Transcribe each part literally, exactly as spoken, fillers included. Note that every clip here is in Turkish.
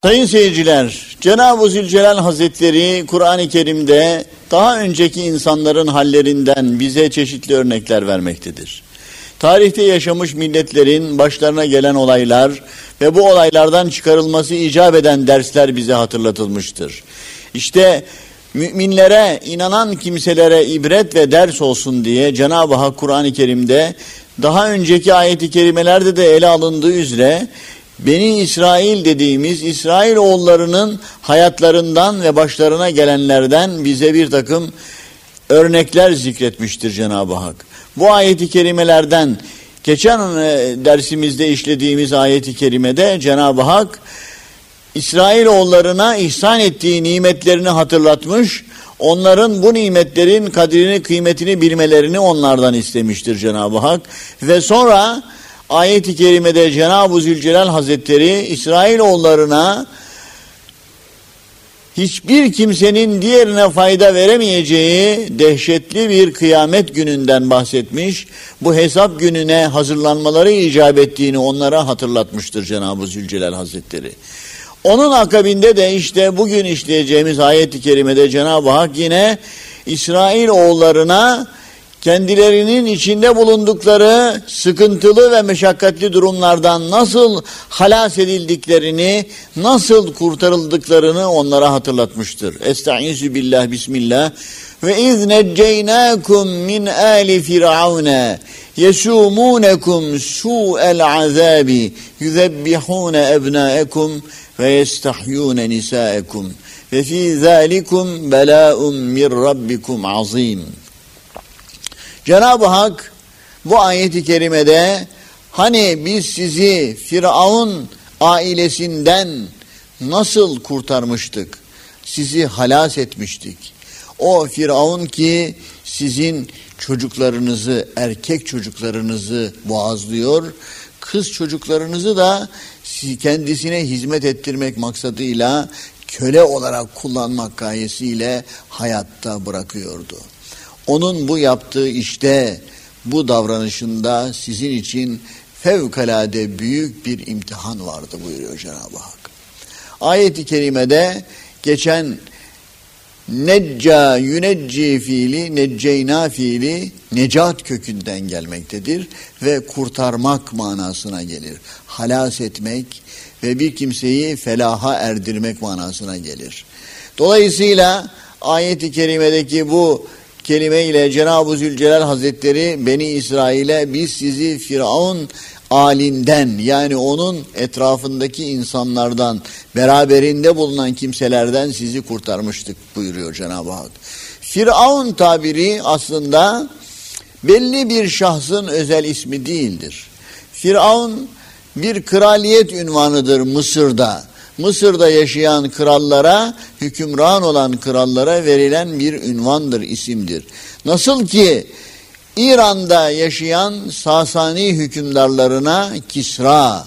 Sayın seyirciler, Cenab-ı Zülcelal Hazretleri Kur'an-ı Kerim'de daha önceki insanların hallerinden bize çeşitli örnekler vermektedir. Tarihte yaşamış milletlerin başlarına gelen olaylar ve bu olaylardan çıkarılması icap eden dersler bize hatırlatılmıştır. İşte müminlere, inanan kimselere ibret ve ders olsun diye Cenab-ı Hak Kur'an-ı Kerim'de daha önceki ayet-i kerimelerde de ele alındığı üzere Beni İsrail dediğimiz İsrailoğullarının hayatlarından ve başlarına gelenlerden bize bir takım örnekler zikretmiştir Cenab-ı Hak. Bu ayet-i kerimelerden geçen dersimizde işlediğimiz ayet-i kerimede Cenab-ı Hak İsrailoğullarına ihsan ettiği nimetlerini hatırlatmış, onların bu nimetlerin kadrini, kıymetini bilmelerini onlardan istemiştir Cenab-ı Hak. Ve sonra ayet-i kerimede Cenab-ı Zülcelal Hazretleri İsrailoğullarına hiçbir kimsenin diğerine fayda veremeyeceği dehşetli bir kıyamet gününden bahsetmiş. Bu hesap gününe hazırlanmaları icap ettiğini onlara hatırlatmıştır Cenab-ı Zülcelal Hazretleri. Onun akabinde de işte bugün işleyeceğimiz ayet-i kerimede Cenab-ı Hak yine İsrailoğullarına kendilerinin içinde bulundukları sıkıntılı ve meşakkatli durumlardan nasıl halas edildiklerini, nasıl kurtarıldıklarını onlara hatırlatmıştır. Estaizu billah, bismillah. Ve iz necceynâkum min âli firavune yesûmûnekum su'el azâbi yüzebbihûne ebnâekum ve yestahyûne nisâekum ve fî zâlikum belâ'un min rabbikum azîm. Cenab-ı Hak bu ayet-i kerimede hani biz sizi Firavun ailesinden nasıl kurtarmıştık, sizi halas etmiştik. O Firavun ki sizin çocuklarınızı, erkek çocuklarınızı boğazlıyor, kız çocuklarınızı da kendisine hizmet ettirmek maksadıyla köle olarak kullanmak gayesiyle hayatta bırakıyordu. Onun bu yaptığı işte, bu davranışında sizin için fevkalade büyük bir imtihan vardı buyuruyor Cenab-ı Hak. Ayet-i kerimede geçen necca, yünecci fiili, necceyna fiili necat kökünden gelmektedir ve kurtarmak manasına gelir. Halas etmek ve bir kimseyi felaha erdirmek manasına gelir. Dolayısıyla ayet-i kerimedeki bu kelime ile Cenab-ı Zülcelal Hazretleri Beni İsrail'e biz sizi Firavun alinden, yani onun etrafındaki insanlardan, beraberinde bulunan kimselerden sizi kurtarmıştık buyuruyor Cenab-ı Hak. Firavun tabiri aslında belli bir şahsın özel ismi değildir. Firavun bir kraliyet ünvanıdır Mısır'da. Mısır'da yaşayan krallara, hükümran olan krallara verilen bir ünvandır, isimdir. Nasıl ki İran'da yaşayan Sasani hükümdarlarına Kisra,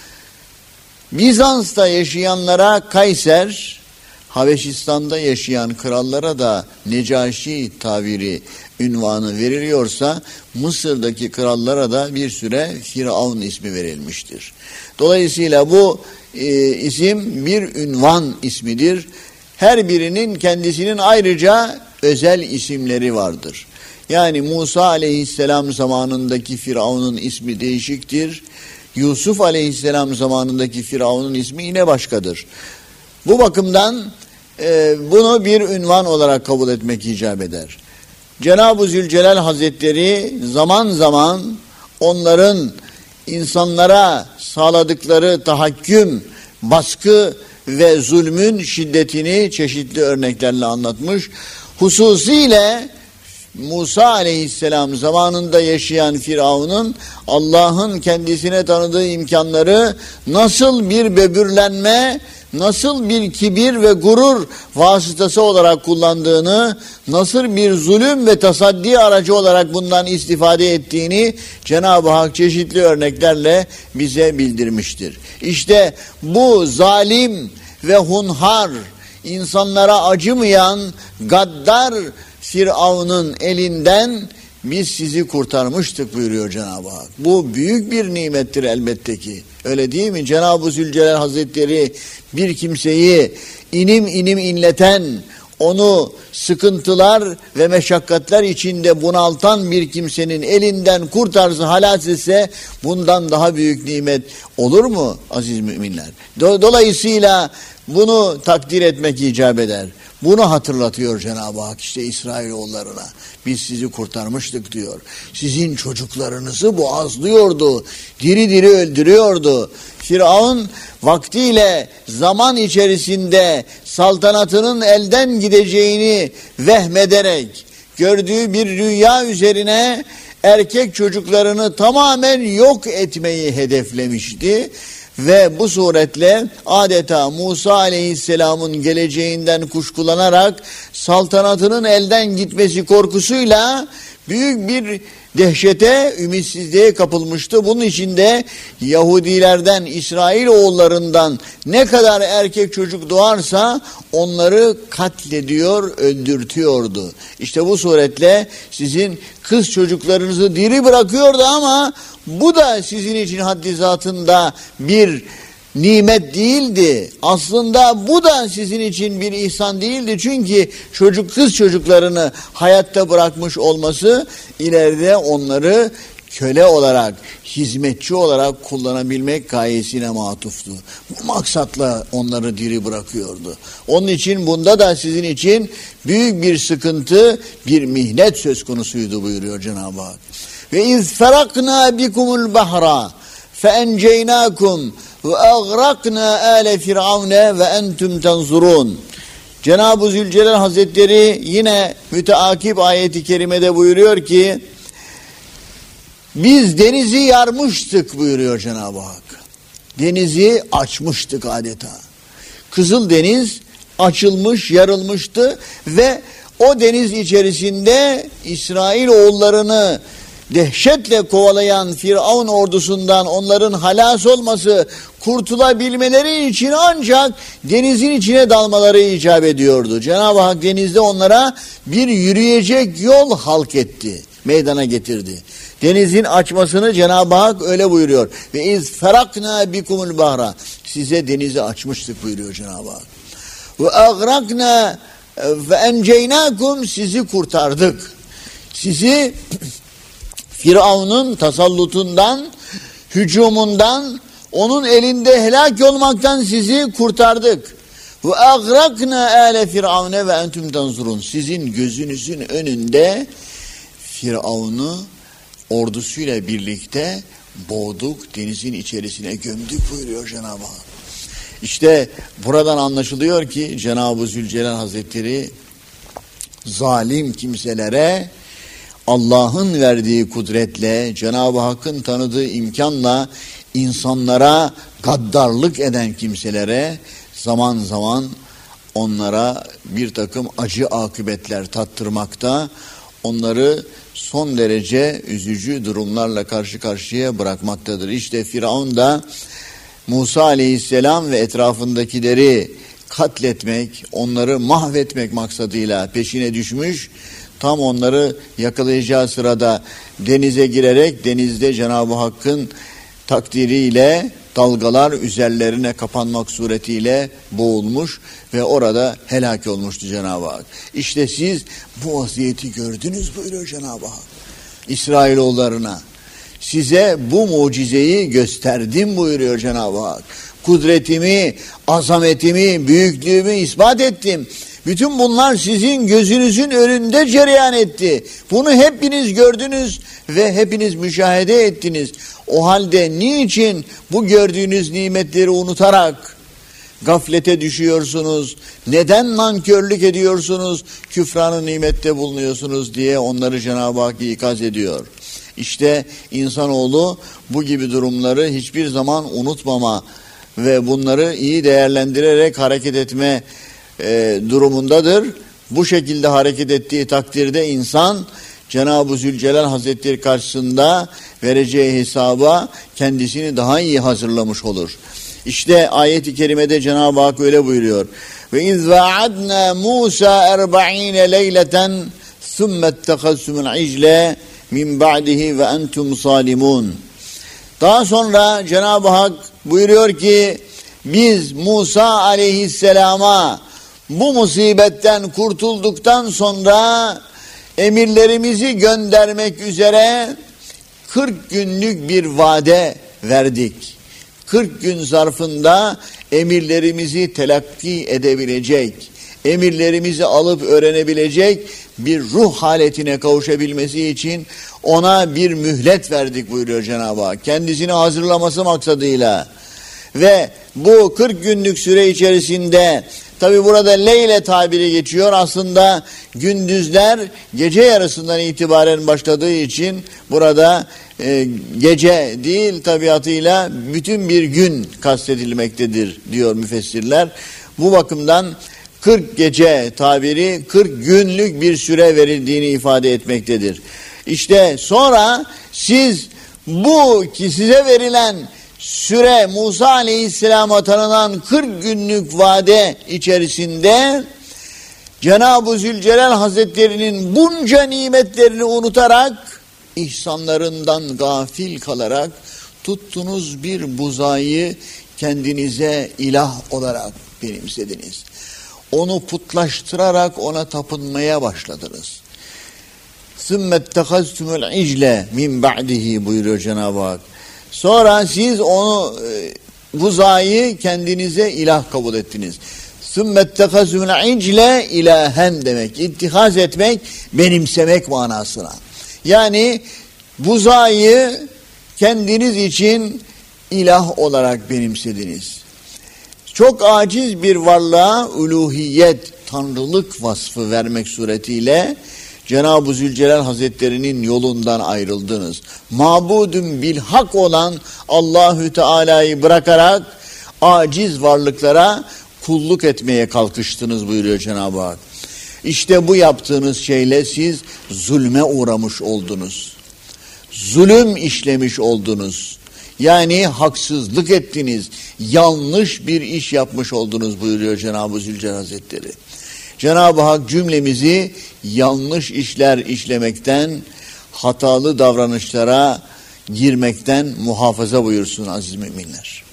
Bizans'ta yaşayanlara Kayser, Habeşistan'da yaşayan krallara da Necaşi tabiri ünvanı veriliyorsa, Mısır'daki krallara da bir süre Firavun ismi verilmiştir. Dolayısıyla bu e, isim bir ünvan ismidir. Her birinin kendisinin ayrıca özel isimleri vardır. Yani Musa aleyhisselam zamanındaki Firavun'un ismi değişiktir. Yusuf aleyhisselam zamanındaki Firavun'un ismi yine başkadır. Bu bakımdan e, bunu bir ünvan olarak kabul etmek icap eder. Cenab-ı Zülcelal Hazretleri zaman zaman onların insanlara sağladıkları tahakküm, baskı ve zulmün şiddetini çeşitli örneklerle anlatmış. Hususiyle Musa aleyhisselam zamanında yaşayan Firavun'un Allah'ın kendisine tanıdığı imkanları nasıl bir böbürlenme, nasıl bir kibir ve gurur vasıtası olarak kullandığını, nasıl bir zulüm ve tasaddi aracı olarak bundan istifade ettiğini Cenab-ı Hak çeşitli örneklerle bize bildirmiştir. İşte bu zalim ve hunhar, insanlara acımayan gaddar Firavun'un elinden biz sizi kurtarmıştık buyuruyor Cenab-ı Hak. Bu büyük bir nimettir elbette ki. Öyle değil mi? Cenab-ı Zülcelal Hazretleri bir kimseyi inim inim inleten, onu sıkıntılar ve meşakkatler içinde bunaltan bir kimsenin elinden kurtarsa, halas etse bundan daha büyük nimet olur mu aziz müminler? Dolayısıyla bunu takdir etmek icap eder. Bunu hatırlatıyor Cenab-ı Hak işte İsrailoğullarına. Biz sizi kurtarmıştık diyor. Sizin çocuklarınızı boğazlıyordu. Diri diri öldürüyordu. Firavun vaktiyle zaman içerisinde saltanatının elden gideceğini vehmederek gördüğü bir rüya üzerine erkek çocuklarını tamamen yok etmeyi hedeflemişti. Ve bu suretle adeta Musa Aleyhisselam'ın geleceğinden kuşkulanarak saltanatının elden gitmesi korkusuyla büyük bir dehşete, ümitsizliğe kapılmıştı. Bunun içinde Yahudilerden, İsrailoğullarından ne kadar erkek çocuk doğarsa onları katlediyor, öldürtüyordu. İşte bu suretle sizin kız çocuklarınızı diri bırakıyordu ama bu da sizin için haddi zatında bir nimet değildi. Aslında bu da sizin için bir ihsan değildi. Çünkü çocuk kız çocuklarını hayatta bırakmış olması ileride onları köle olarak, hizmetçi olarak kullanabilmek gayesine matuftu. Bu maksatla onları diri bırakıyordu. Onun için bunda da sizin için büyük bir sıkıntı, bir mihnet söz konusuydu buyuruyor Cenab-ı Hak. Ve iz ferakna bikumul bahra fe enceynakum ve agraqna ale firavne ve entum tenzurun. Cenab-ı Zülcelal Hazretleri yine müteakip ayeti kerimede buyuruyor ki biz denizi yarmıştık buyuruyor Cenab-ı Hak. Denizi açmıştık adeta. Kızıl Deniz açılmış, yarılmıştı ve o deniz içerisinde İsrailoğullarını dehşetle kovalayan Firavun ordusundan onların halas olması, kurtulabilmeleri için ancak denizin içine dalmaları icap ediyordu. Cenab-ı Hak denizde onlara bir yürüyecek yol halk etti, meydana getirdi. Denizin açmasını Cenab-ı Hak öyle buyuruyor. Ve iz ferakna bikumul bahra. Size denizi açmıştık buyuruyor Cenab-ı Hak. Ve agraqna ve enceynakum, sizi kurtardık. Sizi Firavun'un tasallutundan, hücumundan, onun elinde helak olmaktan sizi kurtardık. Ve agraqna ale firavune ve entum tanzurun. Sizin gözünüzün önünde Firavun'u ordusuyla birlikte boğduk, denizin içerisine gömdük buyuruyor Cenab-ı Hak. İşte buradan anlaşılıyor ki Cenab-ı Zülcelal Hazretleri zalim kimselere Allah'ın verdiği kudretle, Cenab-ı Hakk'ın tanıdığı imkanla insanlara gaddarlık eden kimselere zaman zaman onlara bir takım acı akıbetler tattırmakta, onları son derece üzücü durumlarla karşı karşıya bırakmaktadır. İşte Firavun da Musa Aleyhisselam ve etrafındakileri katletmek, onları mahvetmek maksadıyla peşine düşmüş. Tam onları yakalayacağı sırada denize girerek denizde Cenab-ı Hakk'ın takdiriyle dalgalar üzerlerine kapanmak suretiyle boğulmuş ve orada helak olmuştu Cenab-ı Hak. İşte siz bu vaziyeti gördünüz buyuruyor Cenab-ı Hak İsrailoğullarına. Size bu mucizeyi gösterdim buyuruyor Cenab-ı Hak. Kudretimi, azametimi, büyüklüğümü ispat ettim. Bütün bunlar sizin gözünüzün önünde cereyan etti. Bunu hepiniz gördünüz ve hepiniz müşahede ettiniz. O halde niçin bu gördüğünüz nimetleri unutarak gaflete düşüyorsunuz? Neden nankörlük ediyorsunuz? Küfranı nimette bulunuyorsunuz diye onları Cenab-ı Hak ikaz ediyor. İşte insanoğlu bu gibi durumları hiçbir zaman unutmama ve bunları iyi değerlendirerek hareket etme e, durumundadır. Bu şekilde hareket ettiği takdirde insan Cenab-ı Zülcelal Hazretleri karşısında vereceği hesaba kendisini daha iyi hazırlamış olur. İşte ayet-i kerimede Cenab-ı Hak öyle buyuruyor. Ve iz vaadna Musa erba'ine leyleten thumma ittakhaztumul icle min ba'dihi ve entum salimun. Daha sonra Cenab-ı Hak buyuruyor ki biz Musa aleyhisselama bu musibetten kurtulduktan sonra emirlerimizi göndermek üzere kırk günlük bir vade verdik. kırk gün zarfında emirlerimizi telakki edebilecek, emirlerimizi alıp öğrenebilecek bir ruh haletine kavuşabilmesi için ona bir mühlet verdik buyuruyor Cenab-ı Hak. Kendisini hazırlaması maksadıyla ve bu kırk günlük süre içerisinde tabi burada leyle tabiri geçiyor. Aslında gündüzler gece yarısından itibaren başladığı için burada e, gece değil tabiatıyla bütün bir gün kastedilmektedir diyor müfessirler. Bu bakımdan kırk gece tabiri kırk günlük bir süre verildiğini ifade etmektedir. İşte sonra siz bu ki size verilen süre Musa Aleyhisselam'a tanınan kırk günlük vade içerisinde Cenab-ı Zülcelal Hazretleri'nin bunca nimetlerini unutarak, ihsanlarından gafil kalarak tuttunuz bir buzayı kendinize ilah olarak benimsediniz. Onu putlaştırarak ona tapınmaya başladınız. ثُمَّ اتَّخَذْتُمُ الْعِجْلَ مِنْ بَعْدِهِ buyuruyor Cenab-ı Hak. Sonra siz onu e, buzayı kendinize ilah kabul ettiniz. ثُمَّ اتَّخَذُوا الْعِجْلَ ilahen demek. İttihaz etmek, benimsemek manasına. Yani buzayı kendiniz için ilah olarak benimsediniz. Çok aciz bir varlığa uluhiyet, tanrılık vasfı vermek suretiyle Cenab-ı Zülcelal Hazretleri'nin yolundan ayrıldınız. Mabudun bilhak olan Allahü Teala'yı bırakarak aciz varlıklara kulluk etmeye kalkıştınız buyuruyor Cenab-ı Hak. İşte bu yaptığınız şeyle siz zulme uğramış oldunuz. Zulüm işlemiş oldunuz. Yani haksızlık ettiniz. Yanlış bir iş yapmış oldunuz buyuruyor Cenab-ı Zülcelal Hazretleri. Cenab-ı Hak cümlemizi yanlış işler işlemekten, hatalı davranışlara girmekten muhafaza buyursun aziz müminler.